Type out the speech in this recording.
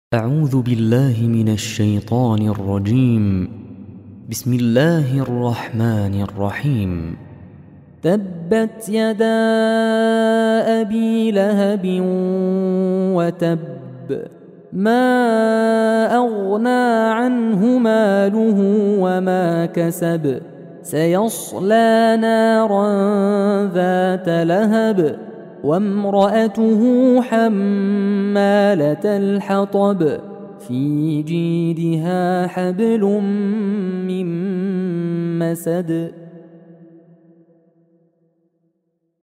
أعوذ بالله من الشيطان الرجيم. بسم الله الرحمن الرحيم. تبت يدا أبي لهب وتب ما أغنى عنه ماله وما كسب سيصلى نارا ذات لهب وامرأته حمالة الحطب في جيدها حبل من مسد